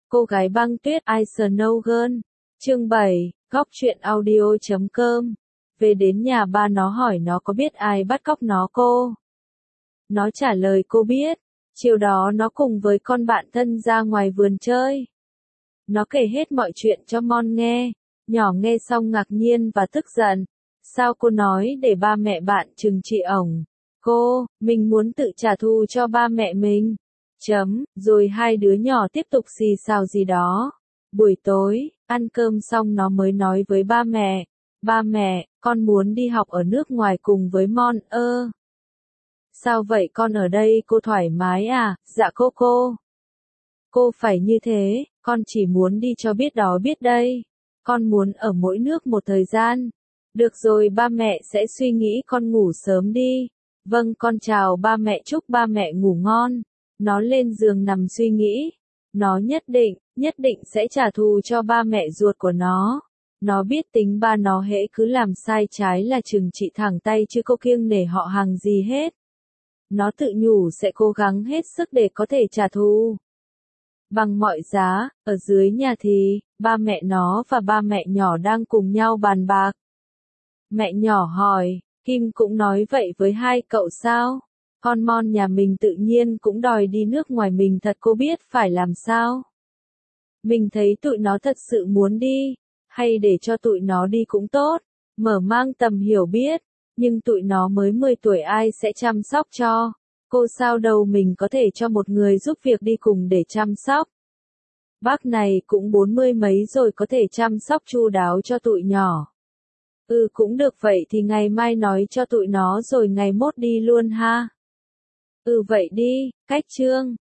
Cô gái băng tuyết I Snow Girl. Chương 7, góc truyện audio.com. Về đến nhà ba nó hỏi nó có biết ai bắt cóc nó cô. Nó trả lời cô biết. Chiều đó nó cùng với con bạn thân ra ngoài vườn chơi. Nó kể hết mọi chuyện cho Mon nghe. Nhỏ nghe xong ngạc nhiên và tức giận. Sao cô nói để ba mẹ bạn trừng trị ổng? Cô, mình muốn tự trả thù cho ba mẹ mình. Rồi hai đứa nhỏ tiếp tục xì xào gì đó. Buổi tối, ăn cơm xong nó mới nói với ba mẹ. Ba mẹ, con muốn đi học ở nước ngoài cùng với Mon ơ. Sao vậy con ở đây cô thoải mái à? Dạ cô. Cô phải như thế, con chỉ muốn đi cho biết đó biết đây. Con muốn ở mỗi nước một thời gian. Được rồi ba mẹ sẽ suy nghĩ con ngủ sớm đi. Vâng con chào ba mẹ chúc ba mẹ ngủ ngon. Nó lên giường nằm suy nghĩ. Nó nhất định sẽ trả thù cho ba mẹ ruột của nó. Nó biết tính ba nó hễ cứ làm sai trái là trừng trị thẳng tay chứ cô kiêng nể họ hàng gì hết. Nó tự nhủ sẽ cố gắng hết sức để có thể trả thù. Bằng mọi giá, ở dưới nhà thì, ba mẹ nó và ba mẹ nhỏ đang cùng nhau bàn bạc. Mẹ nhỏ hỏi, Kim cũng nói vậy với hai cậu sao? Con Mon nhà mình tự nhiên cũng đòi đi nước ngoài mình thật cô biết phải làm sao? Mình thấy tụi nó thật sự muốn đi, hay để cho tụi nó đi cũng tốt, mở mang tầm hiểu biết, nhưng tụi nó mới 10 tuổi ai sẽ chăm sóc cho? Cô sao đâu mình có thể cho một người giúp việc đi cùng để chăm sóc. Bác này cũng 40 mấy rồi có thể chăm sóc chu đáo cho tụi nhỏ. Cũng được vậy thì ngày mai nói cho tụi nó rồi ngày mốt đi luôn ha. Vậy đi, cách chương.